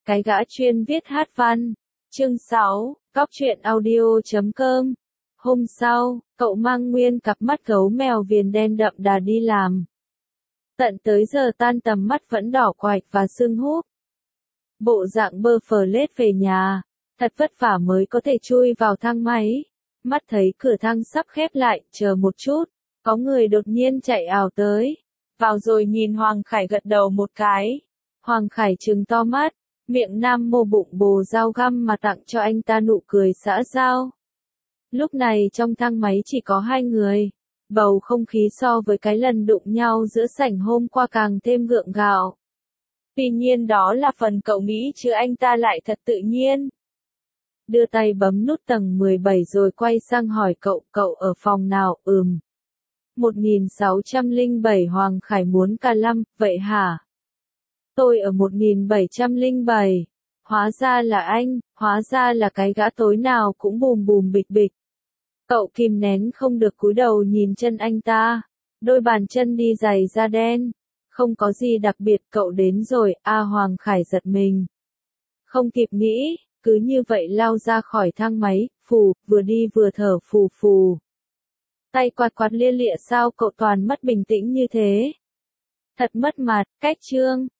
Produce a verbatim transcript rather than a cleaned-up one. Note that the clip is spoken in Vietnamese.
Cái gã chuyên viết hát văn. Chương sáu, Góc truyện audio chấm com. Hôm sau, cậu mang nguyên cặp mắt gấu mèo viền đen đậm đà đi làm. Tận tới giờ tan tầm mắt vẫn đỏ quạch và sưng húp. Bộ dạng bơ phờ lết về nhà, thật vất vả mới có thể chui vào thang máy. Mắt thấy cửa thang sắp khép lại, chờ một chút, có người đột nhiên chạy ào tới. Vào rồi nhìn Hoàng Khải gật đầu một cái. Hoàng Khải trừng to mắt, miệng nam mô bụng bồ dao găm mà tặng cho anh ta nụ cười xã giao. Lúc này trong thang máy chỉ có hai người, bầu không khí so với cái lần đụng nhau giữa sảnh hôm qua càng thêm gượng gạo. Tuy nhiên đó là phần cậu nghĩ chứ anh ta lại thật tự nhiên. Đưa tay bấm nút tầng mười bảy rồi quay sang hỏi cậu, cậu ở phòng nào? Ừm. một nghìn sáu trăm lẻ bảy. Hoàng Khải muốn ca lăm, vậy hả? Tôi ở một nghìn bảy trăm lẻ bảy. Hóa ra là anh, hóa ra là cái gã tối nào cũng bùm bùm bịch bịch. Cậu kìm nén không được cúi đầu nhìn chân anh ta. Đôi bàn chân đi giày da đen. Không có gì đặc biệt, cậu đến rồi. A Hoàng Khải giật mình. Không kịp nghĩ, cứ như vậy lao ra khỏi thang máy, phù, vừa đi vừa thở phù phù. Tay quạt quạt lia lịa, sao cậu toàn mất bình tĩnh như thế? Thật mất mặt, cách trương.